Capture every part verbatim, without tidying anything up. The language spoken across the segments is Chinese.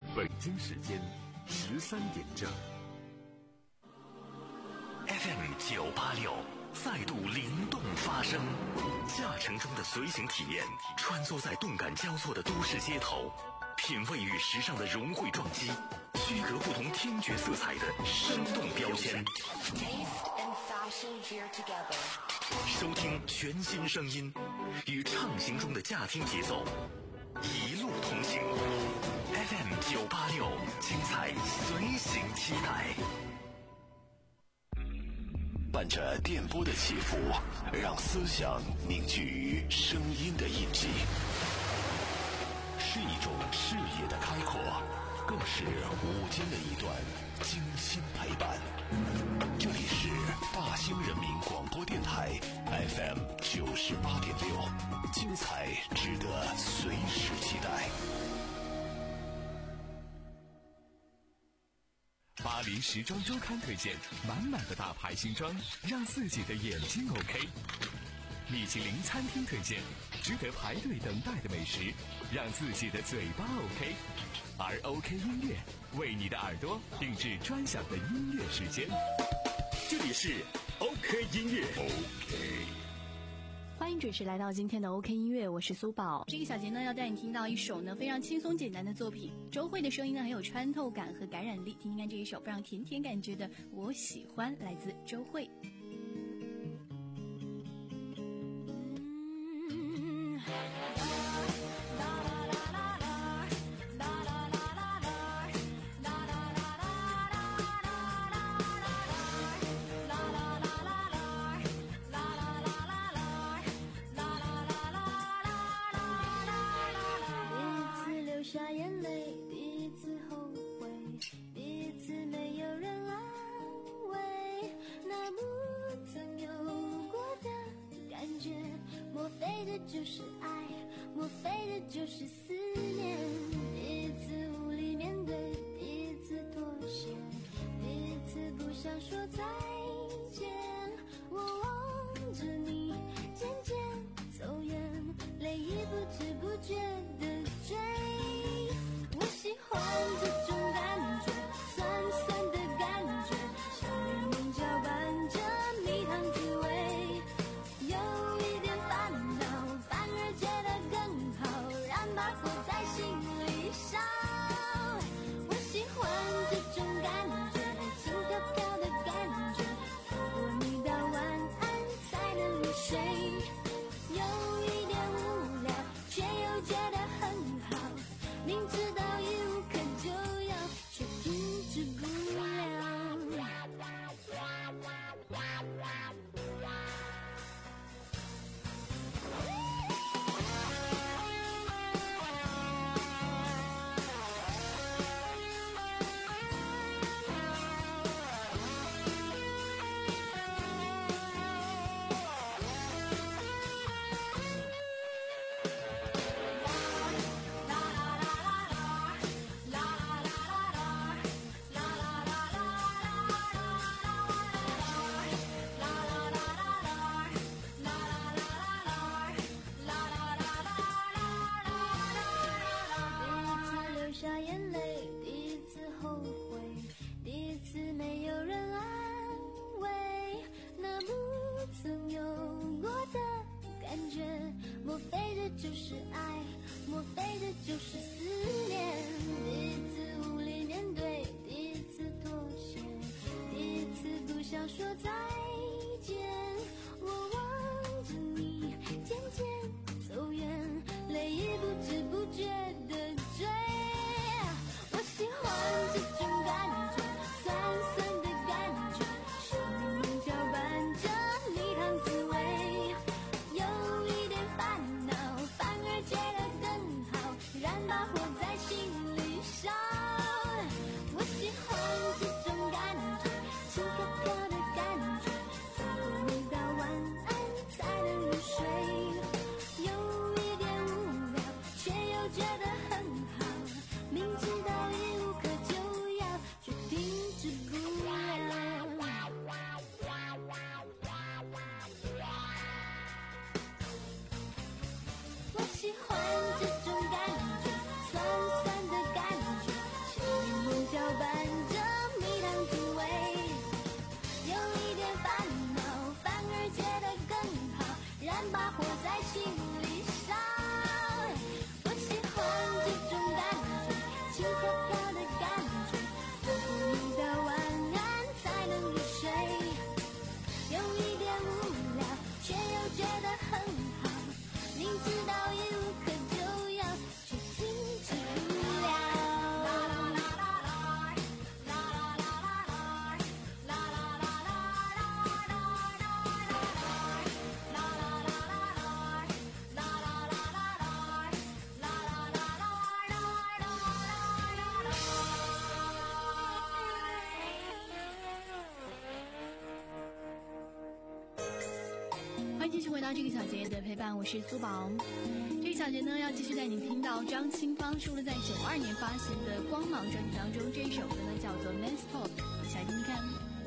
北京时间十三点整。 F M 九八六再度灵动发声，驾乘中的随行体验，穿梭在动感交错的都市街头，品味与时尚的融汇撞击，区隔不同听觉色彩的生动标签。收听全新声音，与畅行中的驾听节奏，一路同行。F M 九八六，精彩随行期待。 伴着电波的起伏，让思想凝聚于声音的印记，是一种视野的开阔，更是午间的一段精心陪伴。这里是大兴人民广播电台 F M 九十八点六，精彩值得随时期待。 巴黎时装周刊推荐满满的大牌新装，让自己的眼睛 OK。米其林餐厅推荐值得排队等待的美食，让自己的嘴巴 OK。而 OK 音乐为你的耳朵定制专享的音乐时间。这里是 OK 音乐 OK。 欢迎准时来到今天的 OK 音乐，我是苏宝。这个小节呢，要带你听到一首呢非常轻松简单的作品。周蕙的声音呢很有穿透感和感染力，听听看这一首非常甜甜感觉的《我喜欢》，来自周蕙。 就是爱，莫非这就是思念？第一次无力面对，第一次妥协，第一次不想说再见。我望着你渐渐走远，泪已不知不觉的追。我喜欢这种感觉，酸酸的感觉，像柠檬搅拌着蜜糖滋味，有一点烦恼，反而觉得更好，让它活在心里烧。我喜欢这种感觉，轻飘飘的感觉，透过你到晚安才能入睡，有一点无聊，却又觉得很好，明知道一无可救药，却停止不了。我喜欢这种感觉，轻飘飘的感觉， 迎继续回到这个小节的陪伴，我是苏宝。这个小节呢，要继续带你听到张清芳收录在九二年发行的《光芒》专辑当中，这一首歌呢叫做《Men's Talk》，小听听看。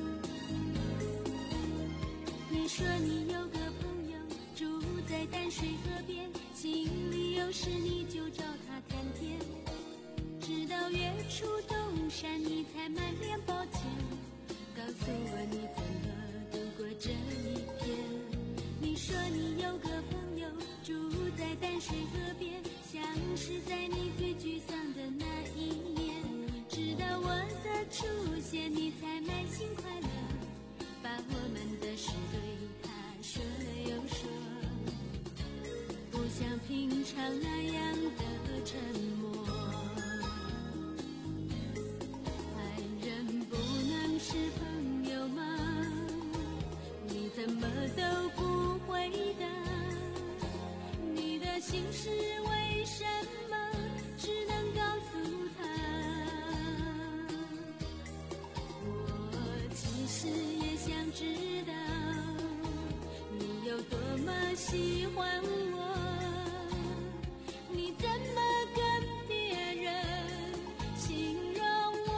你说你有个朋友住在淡水河边，心里有事你就找他谈天，直到月出东山你才满脸抱歉，告诉我你怎么度过这一天。你说你有个朋友住在淡水河边，像是在你最沮丧的那一年，直到我的出现你才满心快乐，把我们的事对他说了又说，不像平常那样的沉默。爱人不能是朋友吗？你怎么都不回答，你的心事为什么只能告诉他？我其实也想知道你有多么喜欢我，你怎么跟别人形容我？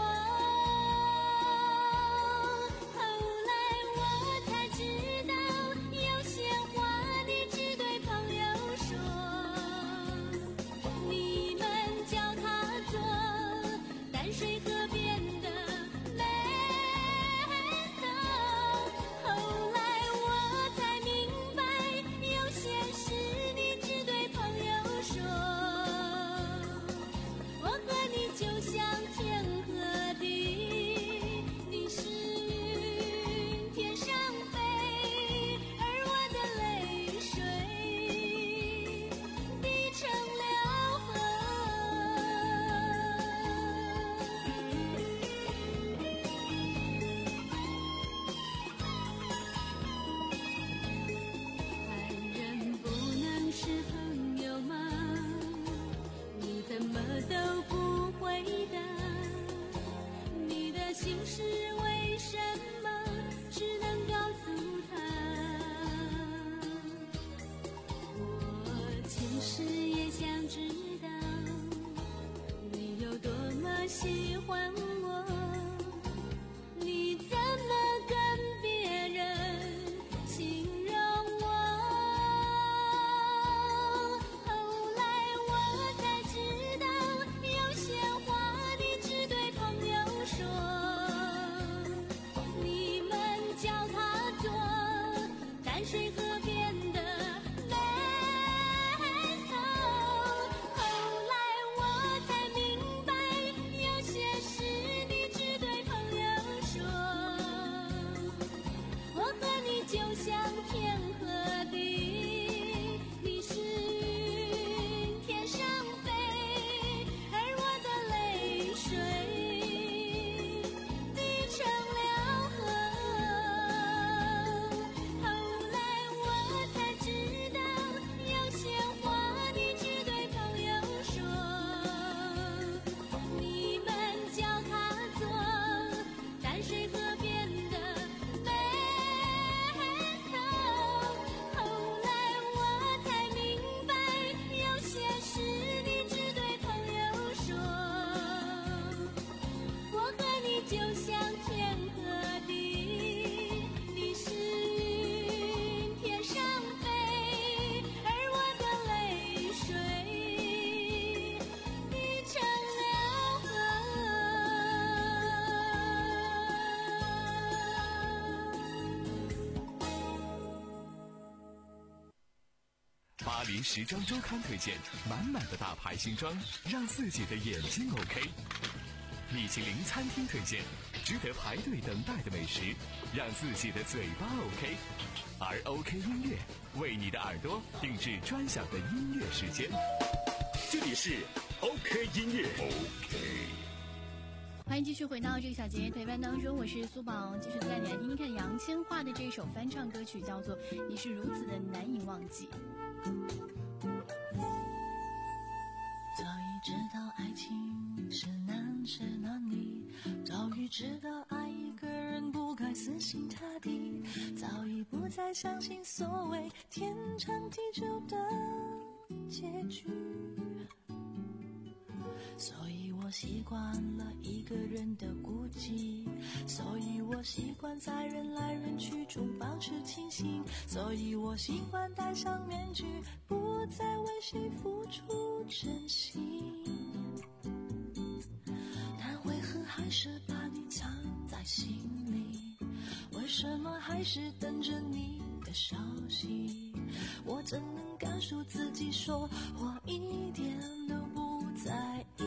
后来我才知道，有些话你只对朋友说，你们叫它做淡水河边的美色。后来我才明白，有些事你只对朋友说，我和你就像天和地，你是云天上飞，而我的泪水滴成了河。爱人不能是朋友吗？你怎么都不回答，你的心事为什么只能告诉他？我其实也想知道你有多么喜欢我，你怎么跟别人形容我？后来我才知道，有些话你只对朋友说，你们叫它做淡水河边的美色。后来我才明白，有些事你只对朋友说，我和你就像天和地，你是云天上飞，而我的泪水滴成了河。后来我才知道，有些话你只对朋友说，你们叫它做淡水河边的美色。后来我才明白，有些事你只对朋友说，我和你就像天和地，你是云天上飞，而我的泪水滴成了河。 巴黎时装周刊推荐满满的大牌新装，让自己的眼睛 OK。米其林餐厅推荐值得排队等待的美食，让自己的嘴巴 OK。而 OK 音乐为你的耳朵定制专享的音乐时间。 这里是 OK 音乐 OK。 欢迎继续回到这个小节陪伴当中，我是苏宝，继续带你来听听看杨千嬅的这首翻唱歌曲，叫做《你是如此的难以忘记》。 早已知道爱情是难是难离，早已知道爱一个人不该死心塌地，早已不再相信所谓天长地久的结局。所以我习惯了一个人的孤寂，所以我习惯在人来人去中保持清醒，所以我习惯戴上面具，不再为谁付出真心。但为何还是把你藏在心里？为什么还是等着你的消息？我怎能告诉自己说我一点都不在意？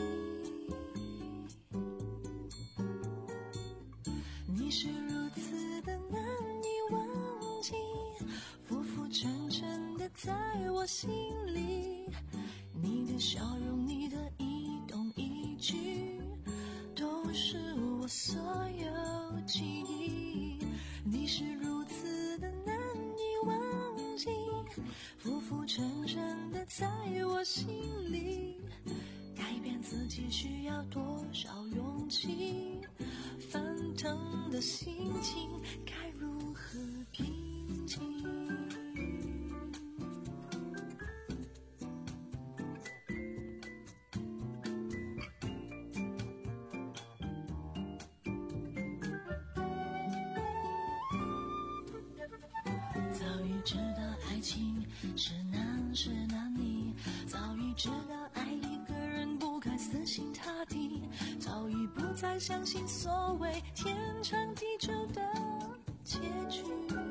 你是如此的难以忘记，浮浮沉沉的在我心里，你的笑容，你的一动一举，都是我所有记忆。你是如此的难以忘记，浮浮沉沉的在我心里，改变自己需要多少勇气？翻腾的心情该如何平静？早已知道爱情是难是难离，早已知道爱一个人不该死心塌地，早已不再相信所谓天长地久的结局。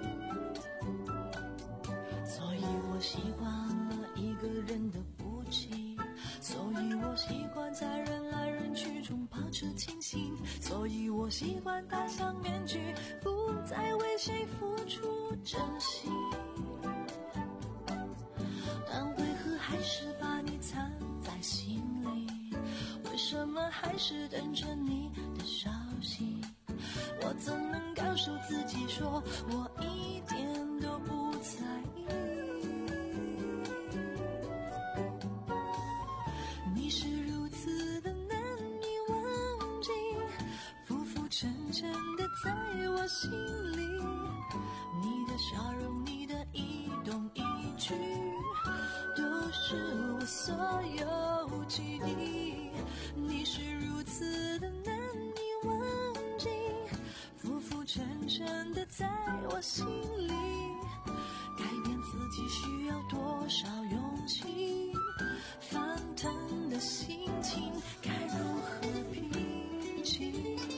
所以我习惯了一个人的孤寂，所以我习惯在人来人去中保持清醒，所以我习惯戴上面具，不再为谁付出真心。但为何还是把你藏在心里？为什么还是等着你的消息？我怎能告诉自己说我一点都不在意？你是如此的难以忘记，浮浮沉沉的在我心里，你的笑容，你的一动一举，都是我所有记忆。你是如此的难以忘记，浮浮沉沉的在我心里，改变自己需要多少勇气？翻腾的心情该如何平静？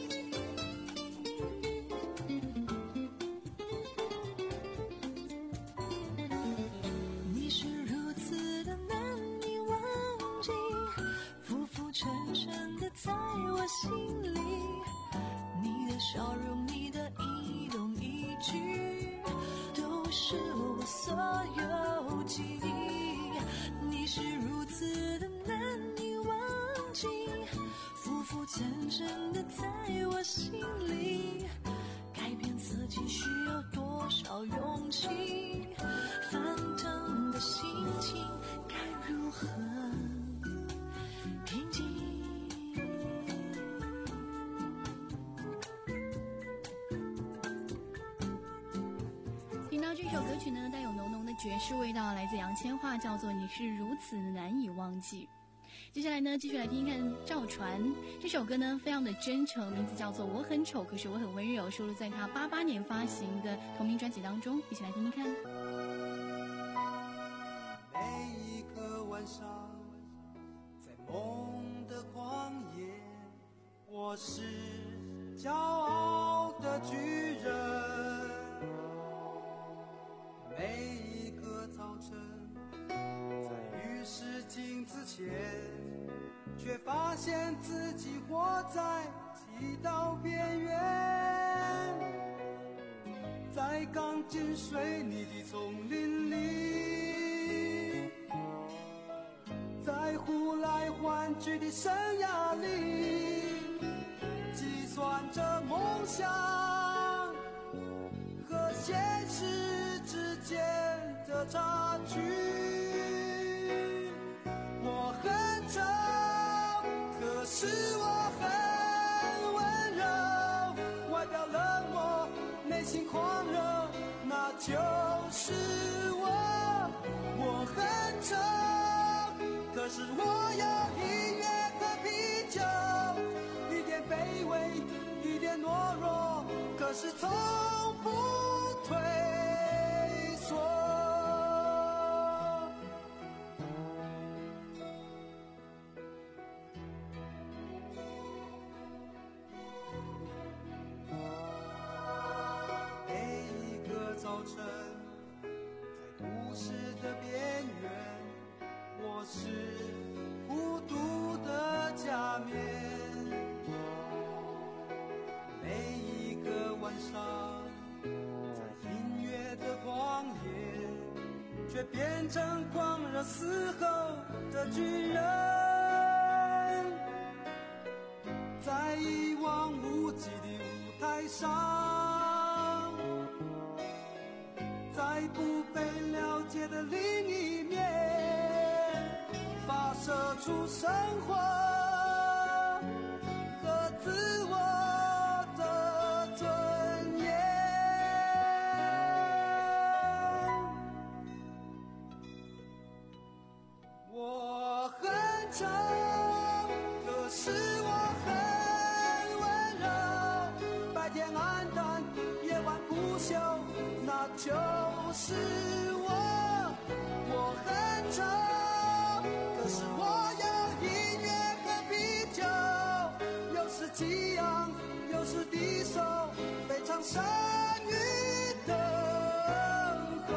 你是如此的难以忘记，浮浮沉沉的在我心里，你的笑容，你的一动一举，都是我所有记忆。你是如此的难以忘记，浮浮沉沉的在我心里，改变自己需要多少勇气？翻腾的心情该如何平静？ 听到这首歌曲呢，带有浓浓的爵士味道，来自杨千嬅，叫做《你是如此难以忘记》。接下来呢，继续来听听看赵传这首歌呢，非常的真诚，名字叫做《我很丑，可是我很温柔》，收录在他八八年发行的同名专辑当中，一起来听听看。 每一个晚上，在梦的旷野，我是骄傲的巨人。每一个早晨，在浴室镜子前，却发现自己活在剃刀边缘，在钢筋水泥的丛林里，在呼来唤去的生涯里，计算着梦想和现实之间的差距。我很丑，可是我很温柔，外表冷漠， 心狂热，那就是我。我很丑，可是我有音乐和啤酒，一点卑微，一点懦弱，可是从不退缩。每一个早晨，在都市的边缘，我是孤独的假面。每一个晚上，在音乐的旷野，却变成狂热嘶吼的巨人。在一望无际的舞台上，在不被了解的另一面，发射出生活和自我的尊严。我很丑，可是我很温柔，白天暗淡，夜晚不休，那就是我。我很丑，可是我有音乐和啤酒，有时激昂，有时低首，非常善于等候。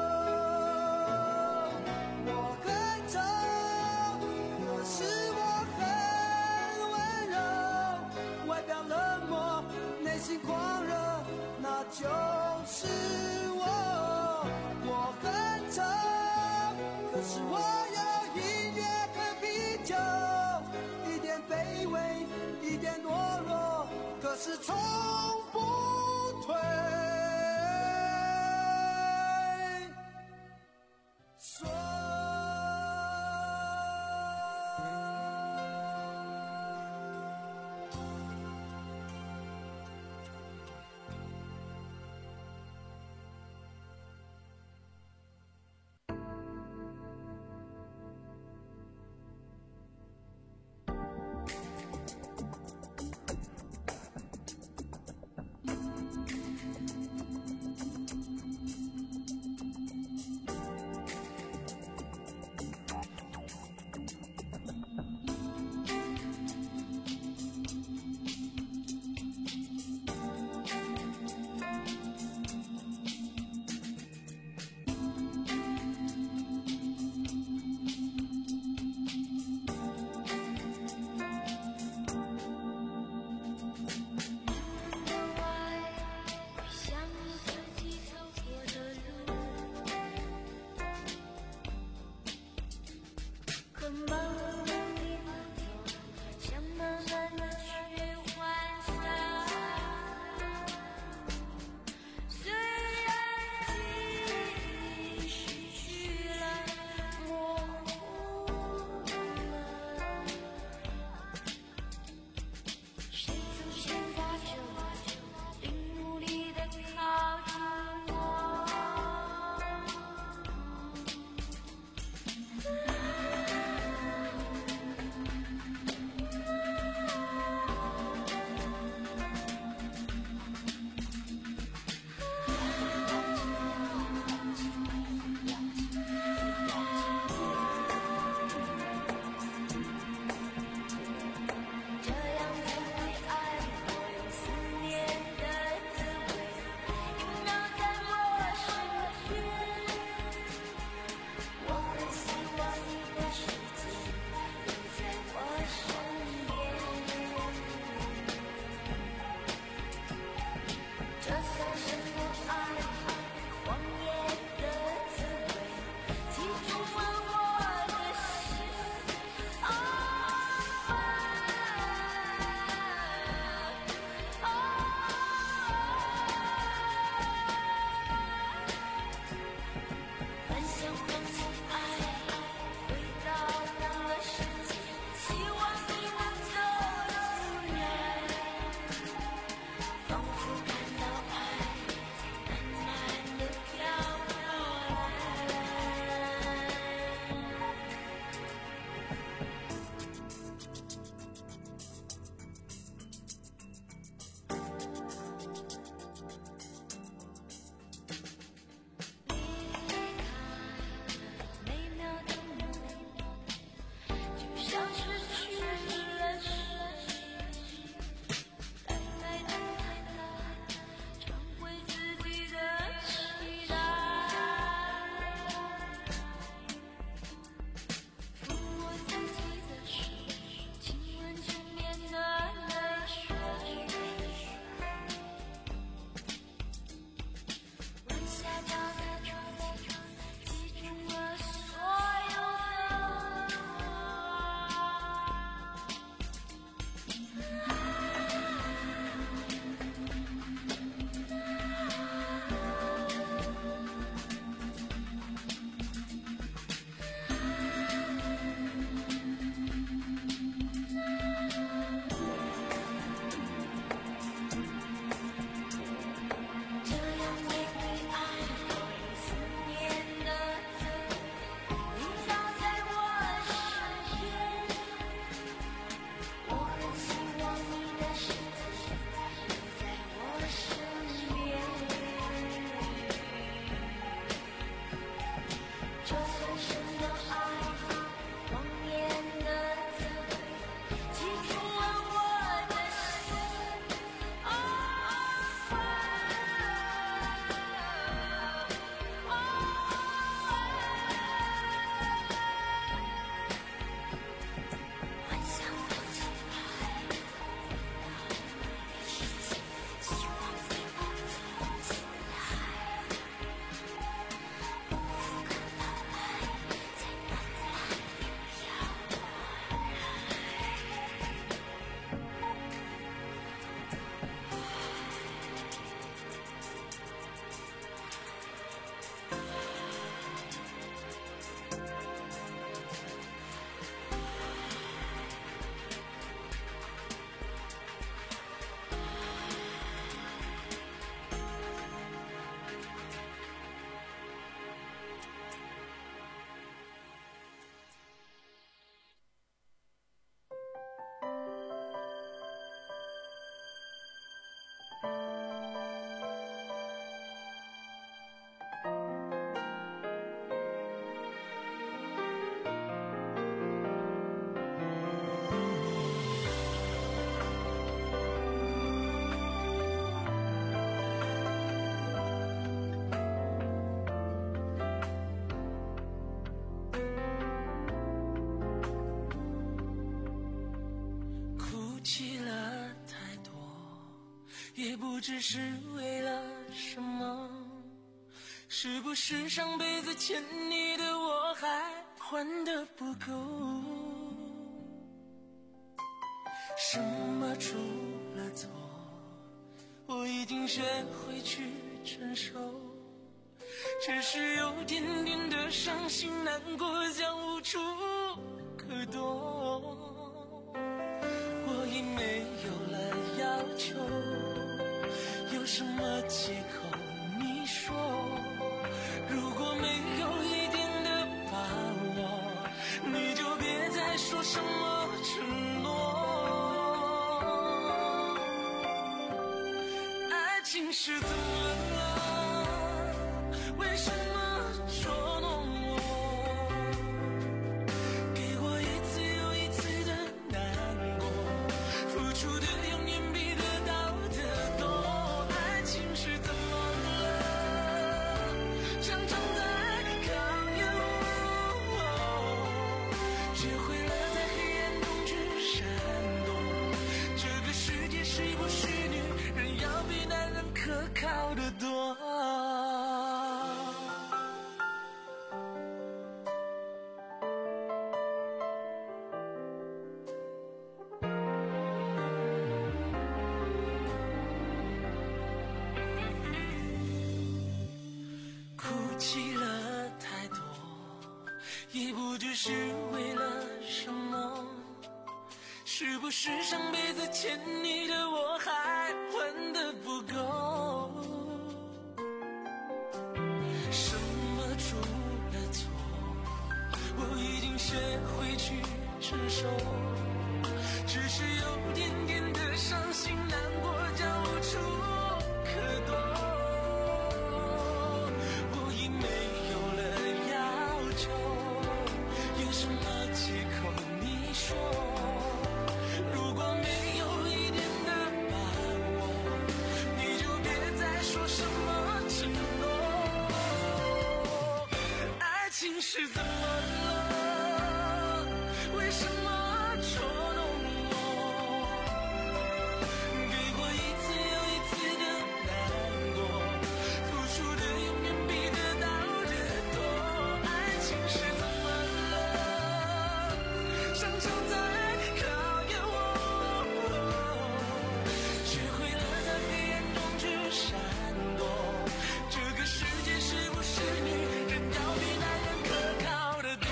我很丑，可是我很温柔，外表冷漠，内心狂热，那就是我。我很丑，可是我有音乐和啤酒，一点卑微，一点懦弱，可是从不退缩。 也不知是为了什么，是不是上辈子欠你的我还还得不够？什么出了错，我已经学会去承受，只是有点点的伤心难过，将无处可躲。我已没有了要求，有什么借口你说？如果没有一点的把握，你就别再说什么承诺。爱情是怎么了？为什么捉弄我？给我一次又一次的难过，付出的永远比得到的多。爱情是怎么了？常常在考验我，学会了在黑暗中去闪躲。这个世界是不是女人要比男人可靠得多？哭泣了太多，也不知是为了什么，是不是上辈子欠你的我还还得不够？什么出了错，我已经学会去承受，只是有点点的伤心难过，将无处可躲。我已没有了要求，有什么借口你说？如果没有一点的把握，你就别再说什么承诺。爱情是怎么了？为什么捉弄我？给过一次又一次的难过，付出的永远比得到的多。爱情是怎么了？常常在考验我，学会了在黑暗中去闪躲。这个世界是不是女人要比男人可靠得多？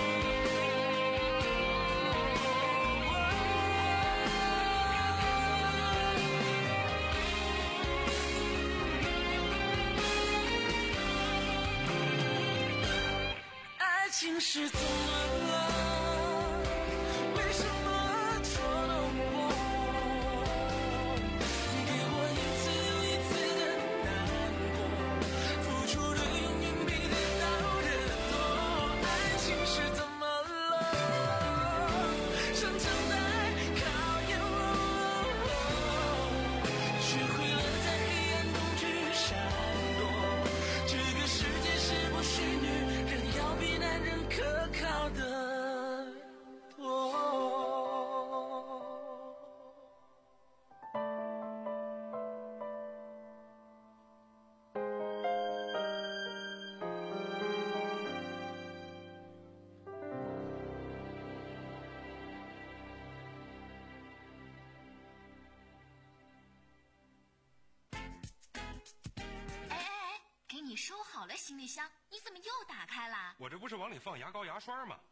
爱情是怎么了？为什么捉弄我？给我一次又一次的难过，付出的永远比得到的多。爱情是怎么了？常常在考验我，学会了在黑暗中去闪躲。这个世界是不是女人要比男人可靠得多？ 哎哎哎，给你收好了行李箱，你怎么又打开啦？ 我这不是往里放牙膏牙刷吗？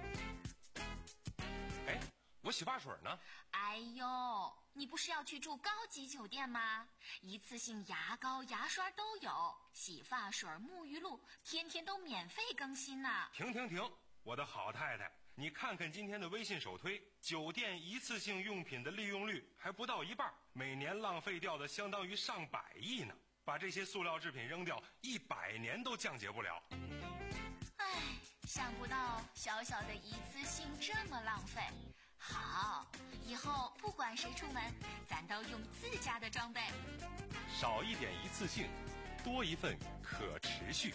哎，我洗发水呢？ 哎呦，你不是要去住高级酒店吗？一次性牙膏牙刷都有，洗发水沐浴露天天都免费更新呢。 停停停，我的好太太，你看看今天的微信首推，酒店一次性用品的利用率还不到一半，每年浪费掉的相当于上百亿呢。把这些塑料制品扔掉，一百年都降解不了。 唉，想不到小小的一次性这么浪费。好，以后不管谁出门，咱都用自家的装备。 少一点一次性，多一份可持续。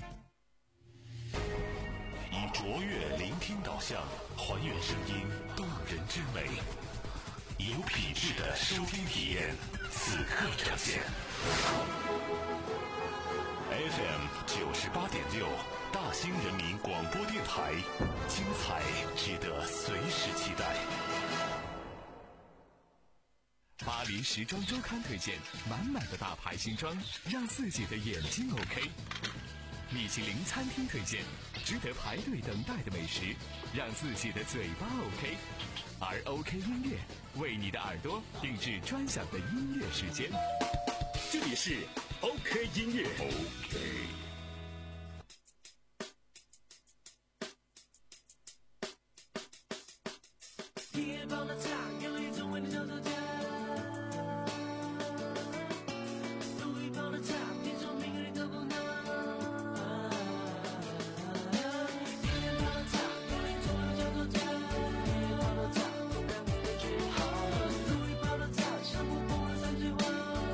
以卓越聆听导向，还原声音动人之美，以有品质的收听体验， 此刻呈现。F M 九十八点六，大兴人民广播电台，精彩值得随时期待。 巴黎时装周刊推荐满满的大牌新装，让自己的眼睛 OK。米其林餐厅推荐值得排队等待的美食，让自己的嘴巴 OK。而 OK 音乐为你的耳朵定制专享的音乐时间。 这里是 OK 音乐 OK。 铁棒的茶，有一种味道叫做家。路易棒的茶，听说每个人都不能。铁棒的茶，有一种味道叫做家。铁棒的茶，口感味道最好。路易棒的茶，香不过了三水湾。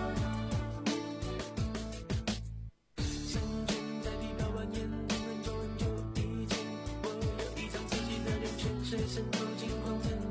三圈在地表蜿蜒，很久很久以前，我有一张自己的流圈，随身走进荒城。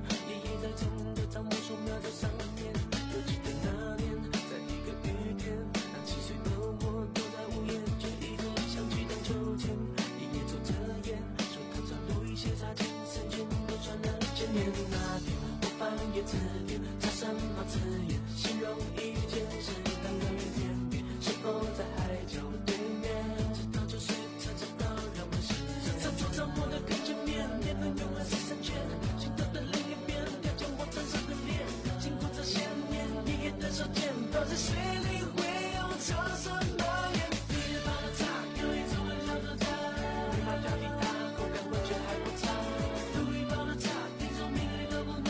叶子点，插什么字眼？形容一件事，当遥远天边，是否在海角对面？知道就是才知道，让我心上桌上我的看见面，年轮永远是三圈，心头的另一边，了解我真实的脸，经过这些年，爷爷的手剑，倒在水里会有潮什么眼？地方的茶，有一种很小的家，没法叫你大，口感完全还不差。路易棒的茶，听说每个人都不能。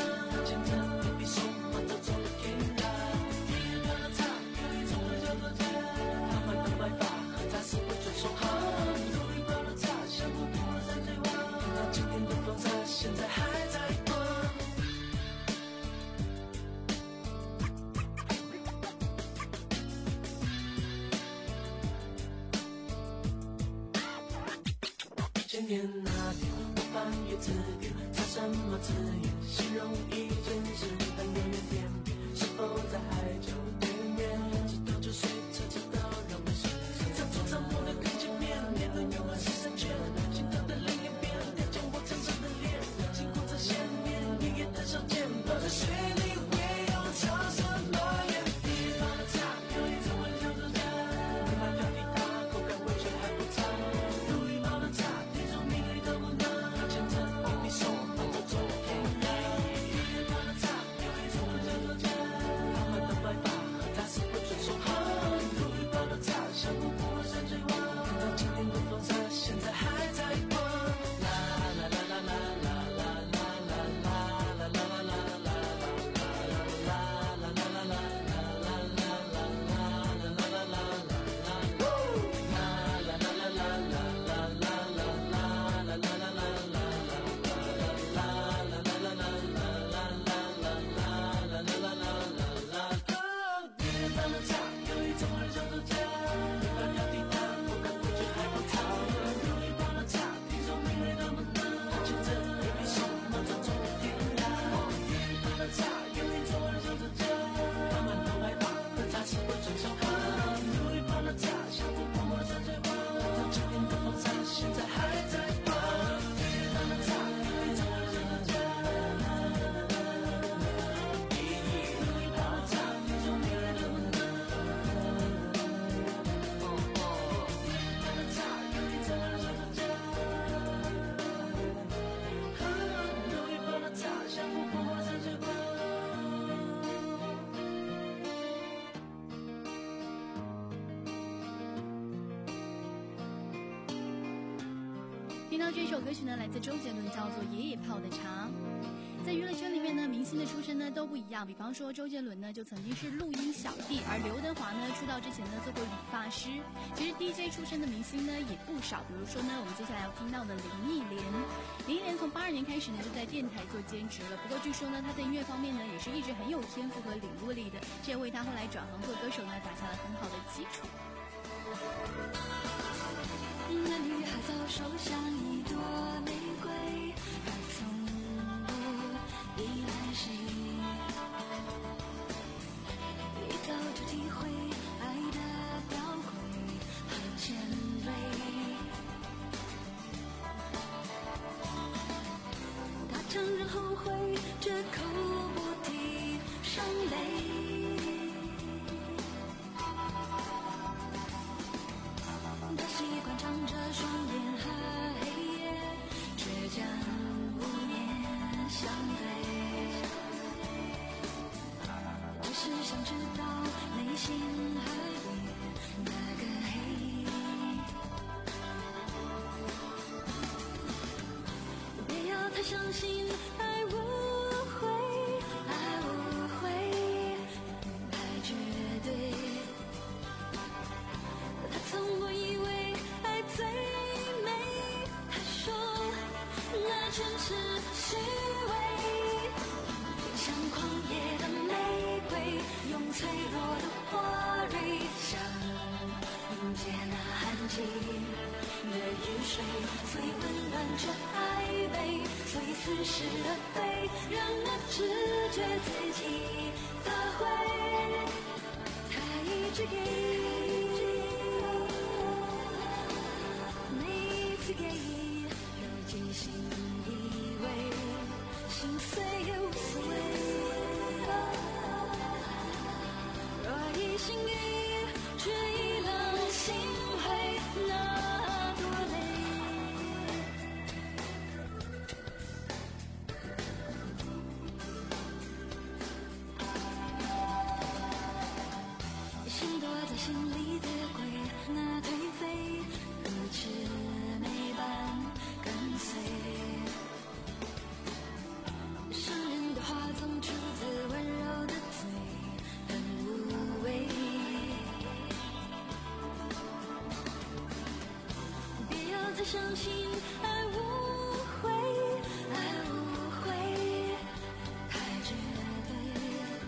现在还在过。前天那天，我翻阅字典，查什么字眼，形容一件事，但远远天边，是否在海角对面？知道就睡，才知道让我心碎。在桌上我的看见面，年轮永远是三圈，心头的另一边，了解我真实的脸。经过这些年，爷爷的手剑，倒在水里会有潮什么眼？地方的茶，有一种很小的家，没法叫你大，口感完全还不差。路易棒的茶，听说每个人都不能，牵着我比手，帮我走天涯。地方的茶，有一种很小的家，他们的白发和他是不准说好。路易棒的茶，像不过山水湾，看到今天的风沙，现在还在过。啦啦啦啦啦啦啦啦啦啦啦啦啦啦啦。 听到这首歌曲呢，来自周杰伦，叫做《爷爷泡的茶》。在娱乐圈里面呢，明星的出身呢都不一样。比方说周杰伦呢，就曾经是录音小弟，而刘德华呢，出道之前呢做过理发师。其实 D J 出身的明星呢也不少，比如说呢，我们接下来要听到的林忆莲。林忆莲从八二年开始呢就在电台做兼职了，不过据说呢，她在音乐方面呢也是一直很有天赋和领悟力的，这也为她后来转行做歌手呢打下了很好的基础。 那女孩早熟像一朵玫瑰，她从不依赖谁。 悲。他习惯张着双眼和黑夜，倔强无言相对。只是想知道内心海里那个黑。别要太相信爱无悔，爱无悔，太绝对。他从不以为爱最美，他说那全是虚伪。像狂野的玫瑰，用脆弱的花蕊，像迎接那寒季的雨水，最温暖却暧昧，最似是而非，让那直觉自己发挥。他一直给，每一次给，又精心以为，心碎也无所谓。若一心给，却已让心灰，那多累。心躲在心里的鬼，那颓废，如魑魅般跟随。伤人的话总出自温柔的嘴，很无畏。别要再相信爱无悔，爱无悔，太绝对。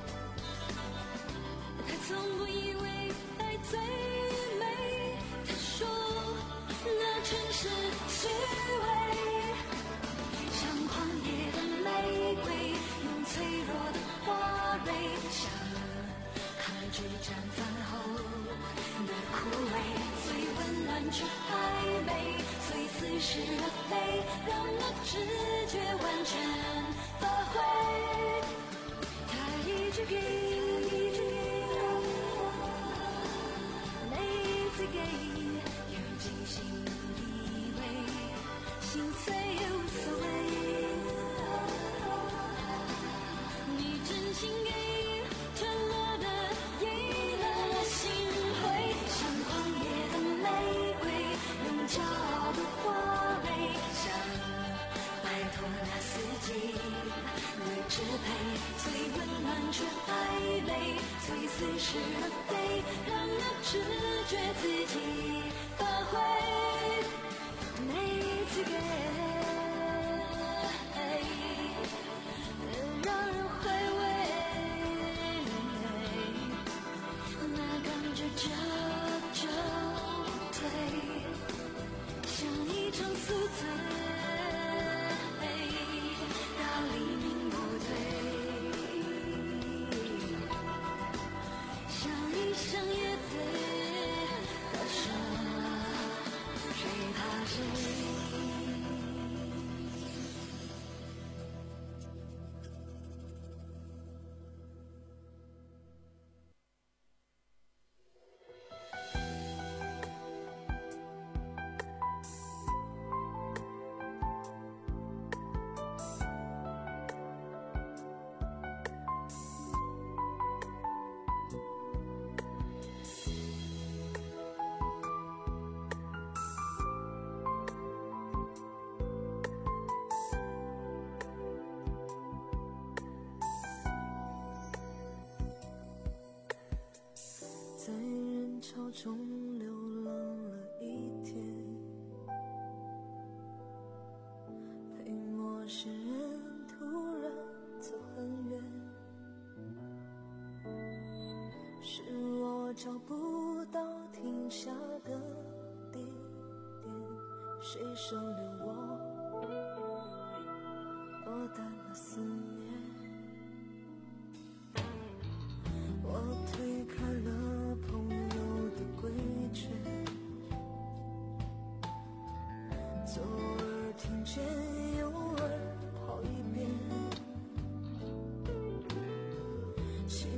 他从不以为爱最美，他说那全是虚伪。像狂野的玫瑰，用脆弱的花蕊，像抗拒绽放后的枯萎，最温暖却暧昧，最似是而非，让那直觉完全发挥。他一直给，每一次给，又精心以为，心碎也无所谓。你真心给，却落得一了心灰，像狂野的玫瑰，用骄傲的花蕊，想摆脱那四季的支配，最温暖却暧昧，最似是而非，让那直觉自己发挥。每一次给，让人回味，那感觉就就退，像一场宿醉，到黎明不退，像一生也对，他说谁怕谁。 在人潮中流浪了一天，陪陌生人突然走很远，是我找不到停下的地点，谁收留我落单了思念。我推开了朋友的规劝，左耳听见右耳跑一遍，心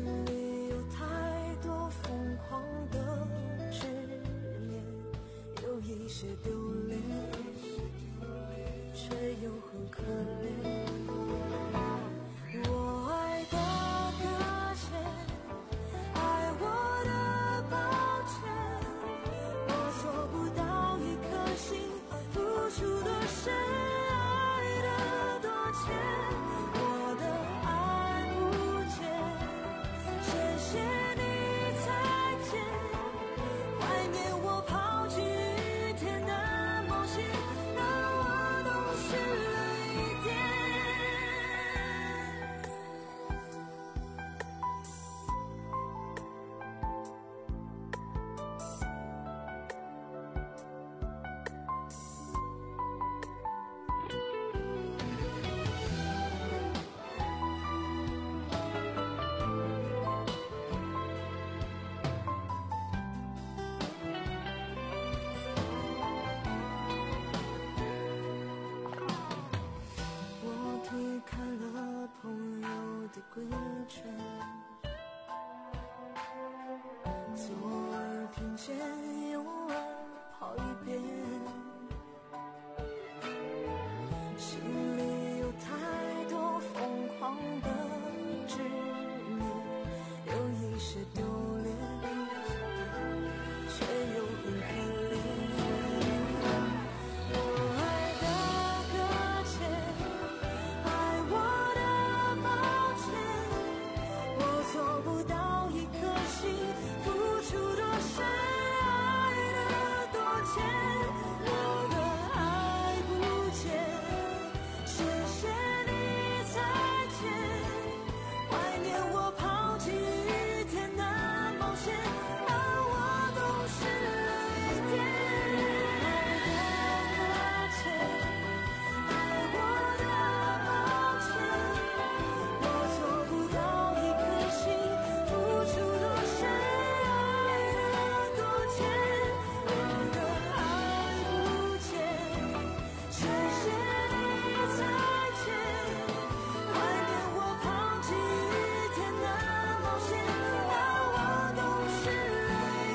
些丢脸，却又很可怜。我爱的搁浅，爱我的抱歉，我做不到一颗心付出多深，爱的多浅，我的爱不见，谢谢你再见，怀念我抛弃雨天的梦醒，让我懂事了一点。我推开了朋友的规劝，左耳听见，右耳跑一遍，心里有太多疯狂的执念，有一些丢脸，却又很可怜。我爱的搁浅，爱我的抱歉，我做不到一颗心付出多深，爱的多浅，我的爱不见，谢谢你再见，怀念我抛弃雨天的梦想，让我懂事了一点。爱的搁浅，爱我的抱歉，我做不到一颗心付出多深，爱的多浅，我的爱不见，谢谢你再见，怀念我抛弃雨天的梦想，让我懂事了一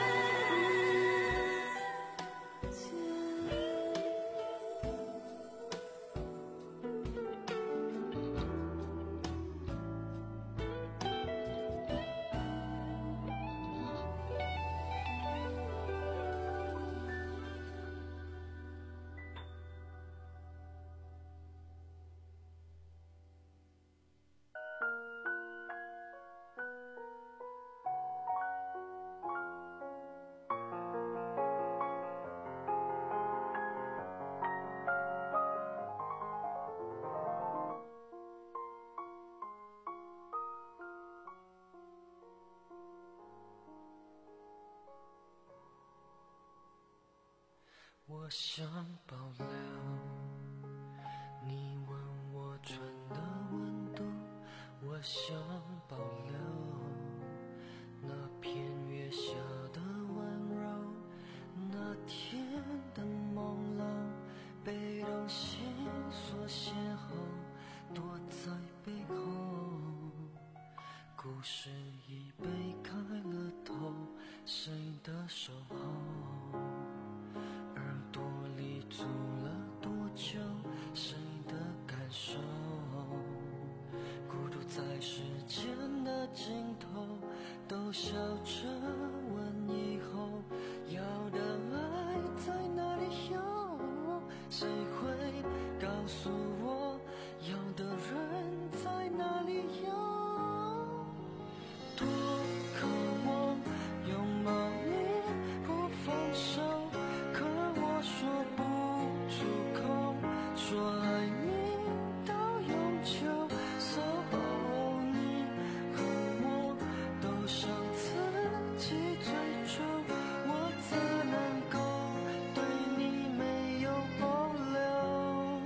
我想保留你吻我唇的温度，我想保留那片月下的温柔，那天的朦胧被动心所邂逅，躲在背后，故事已被开了头，谁的守候，耳朵里住了多久，谁的感受，孤独在时间的尽头，都笑着问以后要的爱在哪里有，谁会告诉我要的人在哪里有，多渴望拥抱你不放手，可我说不出口，说爱你到永久，所有你和我都想自己追逐，我怎能够对你没有保留，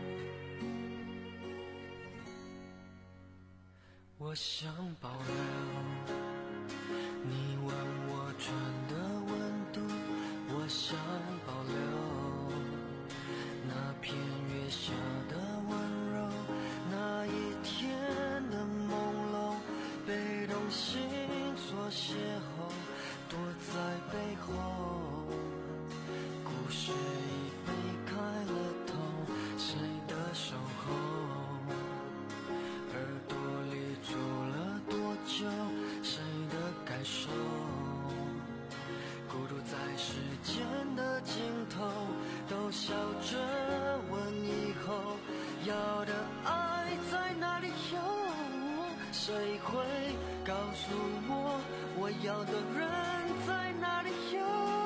我想保留你吻我唇的温度，我想保留那片月下的温柔，那一天的朦胧被动心所邂逅，躲在背后，故是已被开了头，谁的守候？耳朵里住了多久？谁的感受？孤独在时间的尽头，都笑着问以后要的爱在哪里有？谁会告诉我我要的人在哪里有？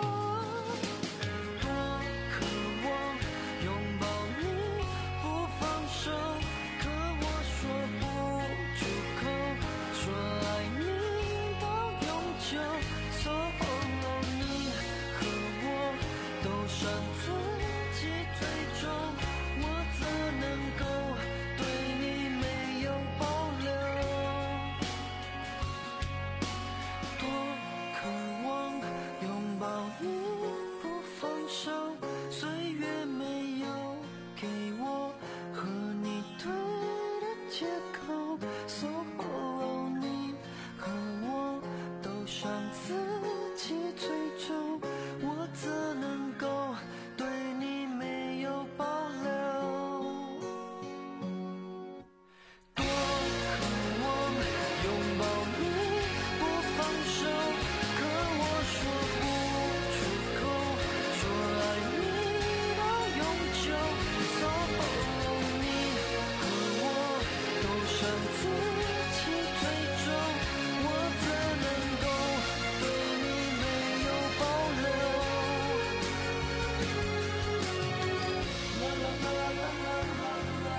多渴望拥抱你不放手，可我说不出口，说爱你到永久。So oh, 你和我都伤自己最终，我怎能够对你没有保留？多渴望拥抱你不放手，岁月没有给我和你对的借口。So oh, 你和我都伤自己最终，我怎能够对你没有保留？多渴望拥抱你不放手，可我说不出口，说爱你到永久。So oh, 你和我都伤自己最终，我怎能够对你没有保留？啦啦啦啦啦啦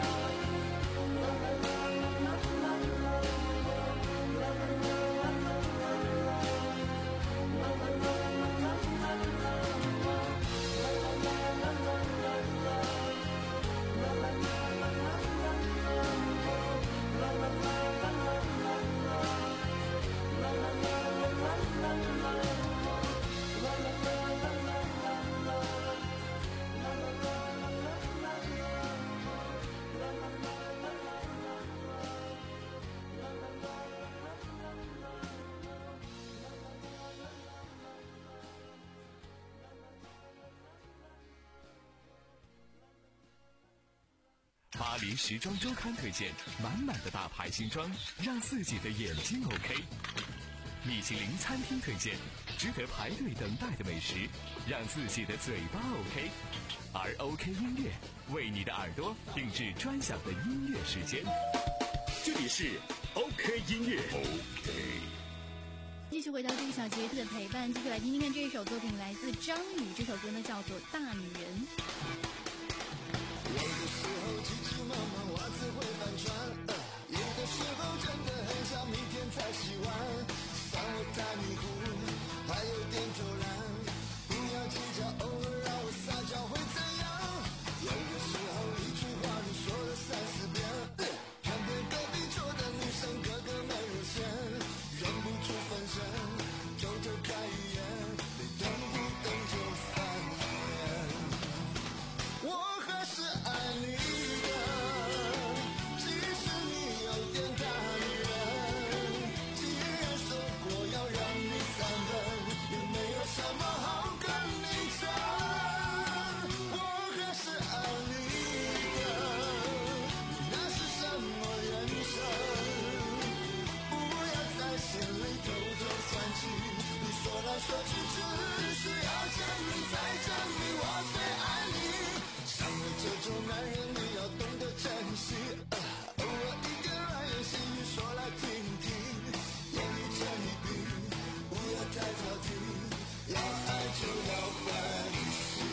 巴黎时装周刊推荐满满的大牌新装，让自己的眼睛 OK。米其林餐厅推荐值得排队等待的美食，让自己的嘴巴 OK。而 OK 音乐为你的耳朵定制专享的音乐时间。这里是 OK 音乐 OK。 继续回到这个小节的陪伴，继续来听听看这一首作品，来自张宇，这首歌呢叫做《大女人》。 有的时候急急忙忙袜子会翻船，呃，有的时候真的很想明天才洗完，算我太迷糊，还有点偷懒，不要计较，偶尔让我撒娇会怎样？有的时候一句话你说了三四遍，呃，偏偏隔壁桌的女生个个没有钱，忍不住分身，偷偷看一眼，你动不动就翻脸，我还是爱你的，即使你有点大女人。既然说过要让你三分，也没有什么好跟你争。我还是爱你的，那是什么人生？不要在心里偷偷算计，你说来说去只需要证明再证明我最爱你。像我这种男人你要懂得珍惜，呃，偶尔一点软言细语说来听听，言语成一笔，不要太挑剔，要爱就要欢喜。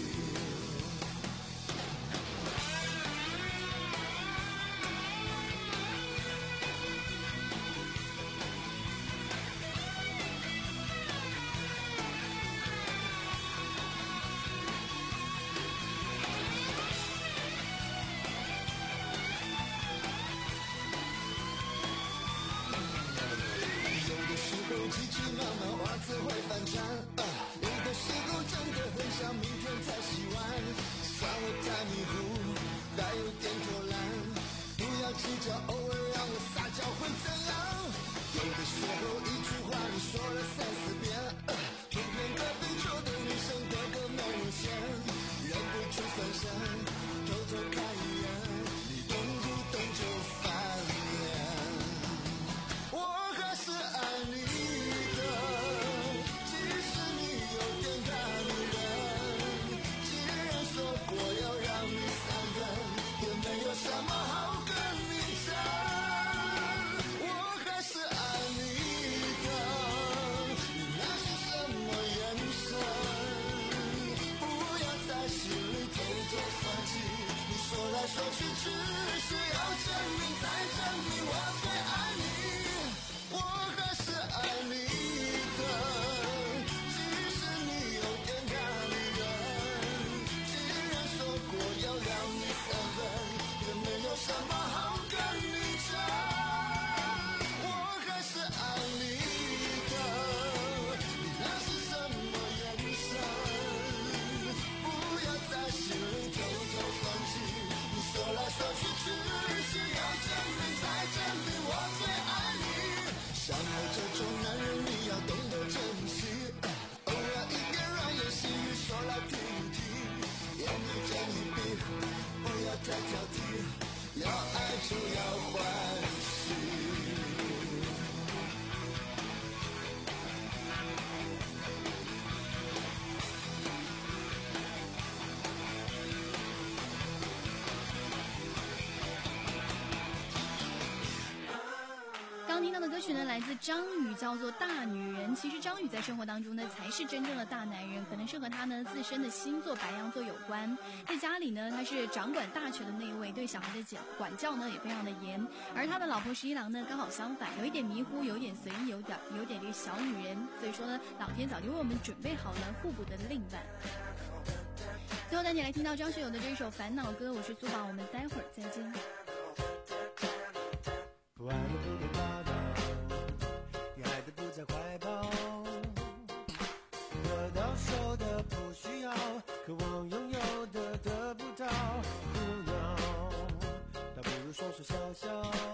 急急忙忙袜子会翻船，呃，有的时候真的很想明天才洗完，算我太迷糊，还有点偷懒，不要计较，偶尔让我撒娇会怎样？有的时候一句话你说了三四遍，呃，偏偏隔壁桌的女生个个没有钱， 种男人你要懂得珍惜，偶尔一点软言细语说来听听，眼里睁一闭，不要太挑剔，要爱就要欢喜。 刚听到的歌曲呢，来自张宇，叫做《大女人》。其实张宇在生活当中呢，才是真正的大男人，可能是和他呢自身的星座白羊座有关。在家里呢，他是掌管大权的那一位，对小孩的讲管教呢也非常的严。而他的老婆十一郎呢，刚好相反，有一点迷糊，有点随意，有点有点这个小女人。所以说呢，老天早就为我们准备好了互补的另一半。最后带你来听到张学友的这一首《烦恼歌》，我是苏宝，我们待会儿再见。 不爱的不必报道，你爱的不在怀抱，得到手的不需要，渴望拥有的得不到，苦恼，倒不如说说笑笑。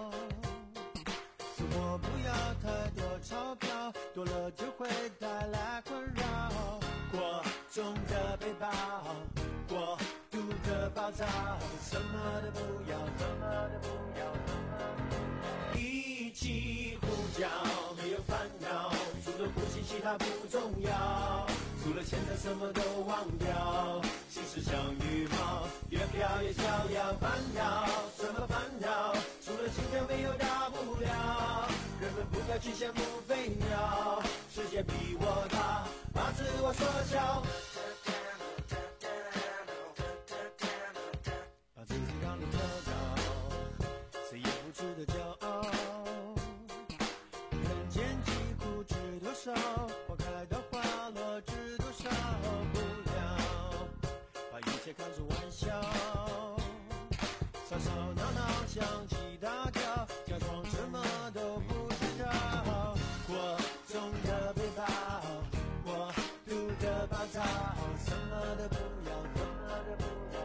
生活不要太多钞票，多了就会带来困扰。过重的背包，过度的暴躁，什么都不要，什么都不要。一起呼叫，没有烦恼，除了呼吸其他不重要，除了现在什么都忘掉，心事像羽毛，越飘越逍遥。烦恼什么烦恼，除了心跳没有大不了，人们不该去羡慕飞鸟，世界比我大，把自我缩小，把自己搞得特高，谁也不住的骄傲，人间疾苦知多少，花开到花落知多少，不要把一切看作玩笑，吵吵闹闹想起大叫，假装什么都不知道，过重的背包，过度的暴躁，什么都不要，什么都不要。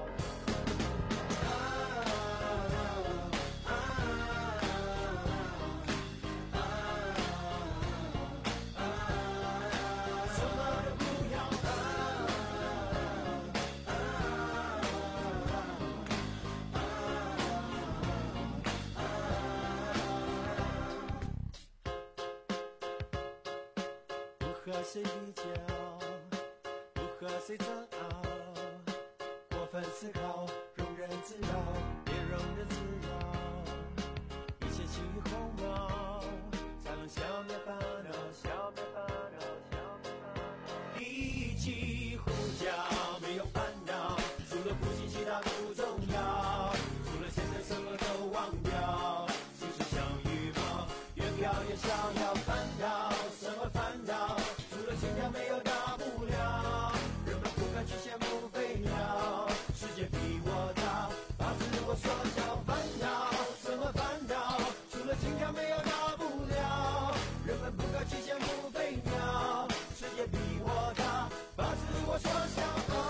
不和谁比较，不和谁争拗，过分思考，庸人自扰，别庸人自扰，一切起于鸿毛，才能消灭烦恼，消灭烦恼，消灭烦恼。一起呼叫，没有烦恼，除了呼吸其他不重要，除了现在什么都忘掉，心事像羽毛，越飘越逍遥。烦恼什么烦恼，心跳没有大不了，人们不该去羡慕飞鸟，世界比我大，把自我缩小。烦恼什么烦恼，除了心跳没有大不了，人们不该去羡慕飞鸟，世界比我大，把自我缩小。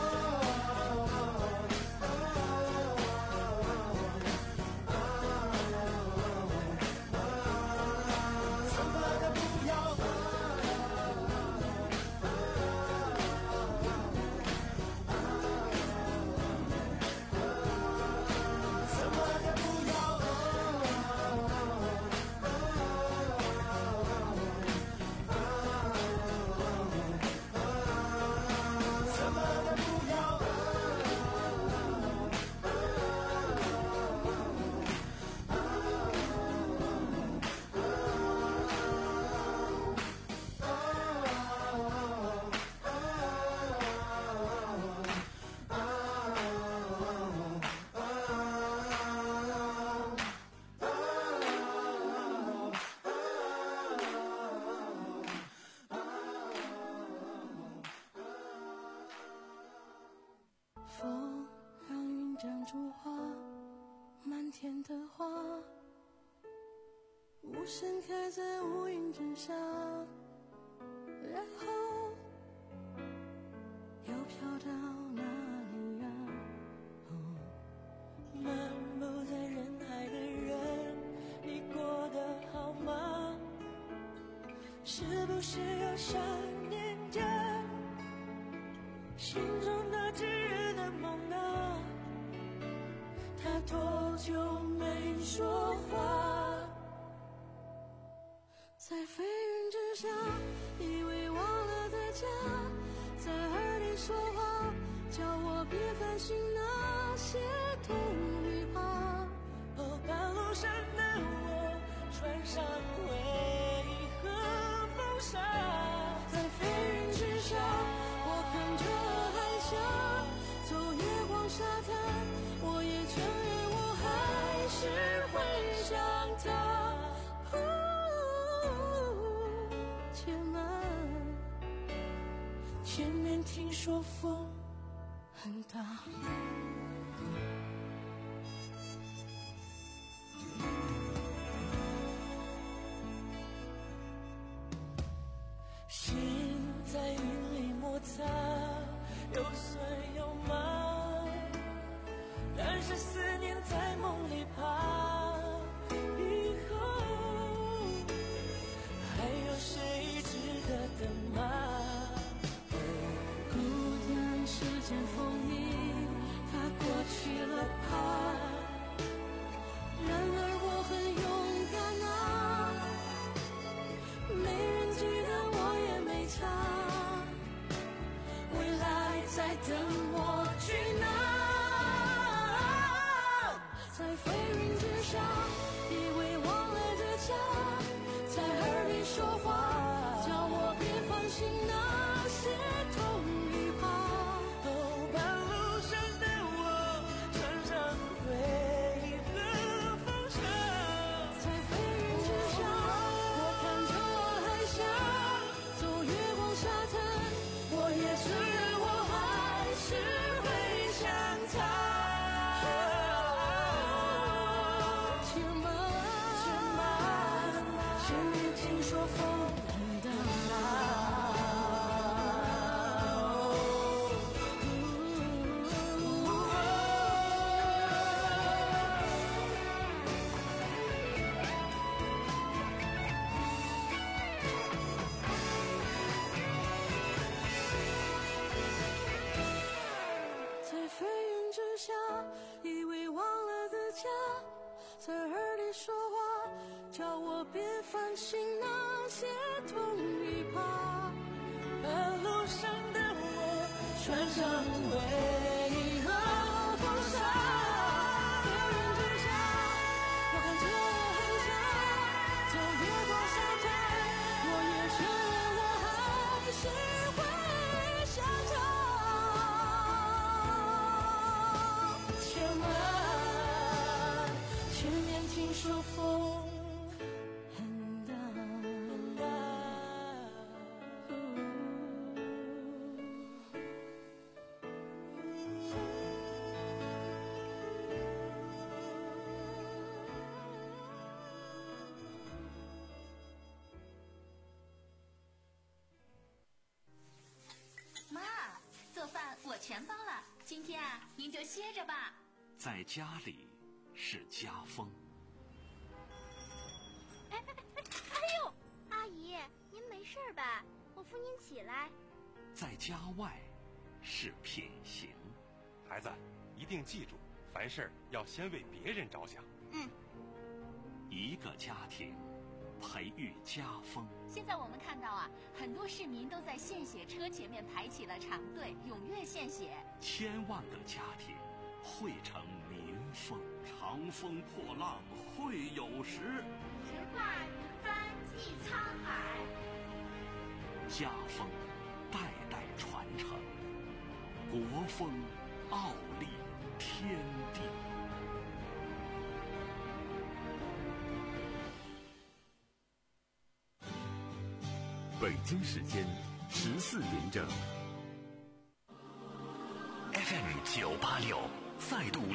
风让云长出花，满天的花，无声开在乌云之下，然后又飘到哪里呀？哦，漫步在人海的人，你过得好吗？ 是不是又想念着心中那炙热的梦呢？他多久没说话？在飞云之下，以为忘了在家，在耳里说话，叫我别烦心那些痛与怕。哦，半路上的我穿上回和风沙，在飞云之下，我看着海峡，走月光沙滩，我也承认我还是会想他。且慢，前面听说风很大。心在云里摩擦，有酸有麻，但是思念在梦里爬。以后还有谁值得等吗？孤单时间风雨，它过去了怕。然而我很勇敢啊，没人记得我也没差，未来在等我去拿。在飞云之下，以为忘了这家，在耳里说话，叫我别放心那些痛与怕。哦，半路上的我穿上回和风沙，在飞云之下，我看着海峡，走月光沙滩，我也承认我还是会想他。且慢，且慢，前面听说风很大。在飞云之下，以为忘了的家，在耳里说话，叫我别烦心那些痛与怕。半路上的我穿上回和风沙，飞云之下，我看着海峡，走月光沙滩，我也承认我还是会想他。且慢，前面听说风很大。很大。 妈，做饭我全包了，今天啊，您就歇着吧。 在家里是家风。 哎哎哎哎呦，阿姨，您没事吧？我扶您起来。 在家外是品行。 孩子，一定记住，凡事要先为别人着想。 嗯。 一个家庭培育家风。 现在我们看到啊，很多市民都在献血车前面排起了长队，踊跃献血。 千万个家庭汇成民风。长风破浪会有时， 直挂云帆济沧海。 家风代代传承，国风傲立天地。 北京时间十四点整。 F M 九八六，再度